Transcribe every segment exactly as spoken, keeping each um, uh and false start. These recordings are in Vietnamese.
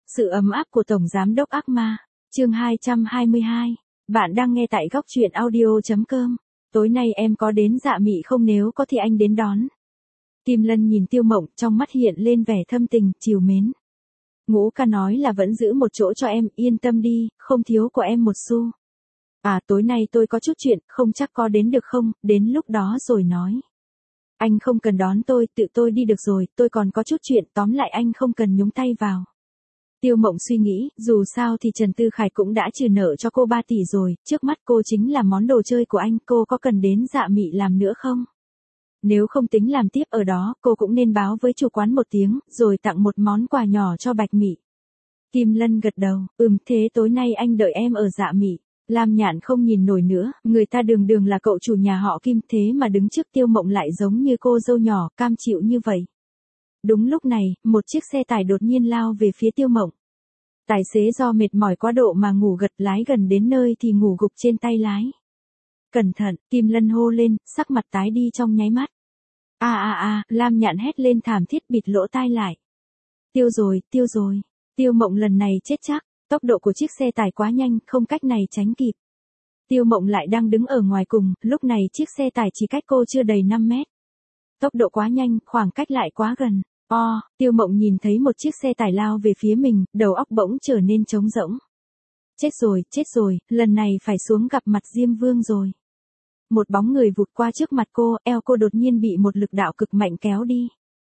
Sự ấm áp của Tổng Giám đốc ác ma, chương hai trăm hai mươi hai. Bạn đang nghe tại góc truyện audio chấm com. Tối nay em có đến Dạ Mị không, nếu có thì anh đến đón. Kim Lân nhìn Tiêu Mộng, trong mắt hiện lên vẻ thâm tình, trìu mến. Ngũ ca nói là vẫn giữ một chỗ cho em, yên tâm đi, không thiếu của em một xu. À, tối nay tôi có chút chuyện, không chắc có đến được không, đến lúc đó rồi nói. Anh không cần đón tôi, tự tôi đi được rồi, tôi còn có chút chuyện, tóm lại anh không cần nhúng tay vào. Tiêu Mộng suy nghĩ, dù sao thì Trần Tư Khải cũng đã trừ nợ cho cô ba tỷ rồi, trước mắt cô chính là món đồ chơi của anh, cô có cần đến Dạ Mị làm nữa không? Nếu không tính làm tiếp ở đó, cô cũng nên báo với chủ quán một tiếng, rồi tặng một món quà nhỏ cho Bạch Mị. Kim Lân gật đầu, ừm, thế tối nay anh đợi em ở Dạ Mị. Lam Nhạn không nhìn nổi nữa, người ta đường đường là cậu chủ nhà họ Kim, thế mà đứng trước Tiêu Mộng lại giống như cô dâu nhỏ, cam chịu như vậy. Đúng lúc này, một chiếc xe tải đột nhiên lao về phía Tiêu Mộng. Tài xế do mệt mỏi quá độ mà ngủ gật, lái gần đến nơi thì ngủ gục trên tay lái. Cẩn thận, Kim Lân hô lên, sắc mặt tái đi trong nháy mắt. A a a, Lam Nhạn hét lên thảm thiết, bịt lỗ tai lại. Tiêu rồi, tiêu rồi, Tiêu Mộng lần này chết chắc, tốc độ của chiếc xe tải quá nhanh, không cách này tránh kịp. Tiêu Mộng lại đang đứng ở ngoài cùng, lúc này chiếc xe tải chỉ cách cô chưa đầy năm mét. Tốc độ quá nhanh, khoảng cách lại quá gần. O, Tiêu Mộng nhìn thấy một chiếc xe tải lao về phía mình, đầu óc bỗng trở nên trống rỗng. Chết rồi, chết rồi, lần này phải xuống gặp mặt Diêm Vương rồi. Một bóng người vụt qua trước mặt cô, eo cô đột nhiên bị một lực đạo cực mạnh kéo đi.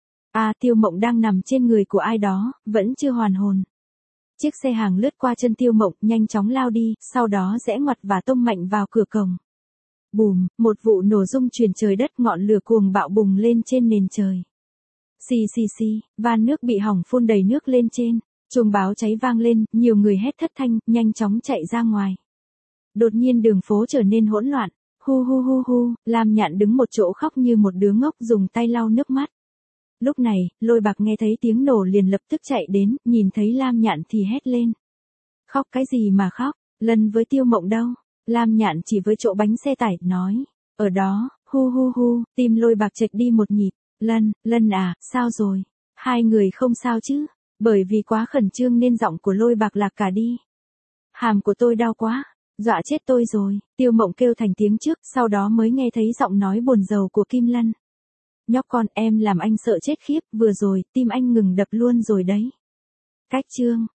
À, Tiêu Mộng đang nằm trên người của ai đó, vẫn chưa hoàn hồn. Chiếc xe hàng lướt qua chân Tiêu Mộng, nhanh chóng lao đi, sau đó rẽ ngoặt và tông mạnh vào cửa cổng. Bùm, một vụ nổ rung truyền trời đất, ngọn lửa cuồng bạo bùng lên trên nền trời. Xì xì xì, van nước bị hỏng phun đầy nước lên trên, chuông báo cháy vang lên, nhiều người hét thất thanh, nhanh chóng chạy ra ngoài. Đột nhiên đường phố trở nên hỗn loạn, hu hu hu hu, Lam Nhạn đứng một chỗ khóc như một đứa ngốc, dùng tay lau nước mắt. Lúc này, Lôi Bạc nghe thấy tiếng nổ liền lập tức chạy đến, nhìn thấy Lam Nhạn thì hét lên. Khóc cái gì mà khóc, Lân với Tiêu Mộng đâu? Lam Nhạn chỉ với chỗ bánh xe tải, nói. Ở đó, hu hu hu, tim Lôi Bạc chệch đi một nhịp. Lân, Lân à, sao rồi? Hai người không sao chứ? Bởi vì quá khẩn trương nên giọng của Lôi Bạc lạc cả đi. Hàm của tôi đau quá, dọa chết tôi rồi, Tiêu Mộng kêu thành tiếng trước, sau đó mới nghe thấy giọng nói buồn rầu của Kim Lân. Nhóc con, em làm anh sợ chết khiếp, vừa rồi, tim anh ngừng đập luôn rồi đấy. Cách chương.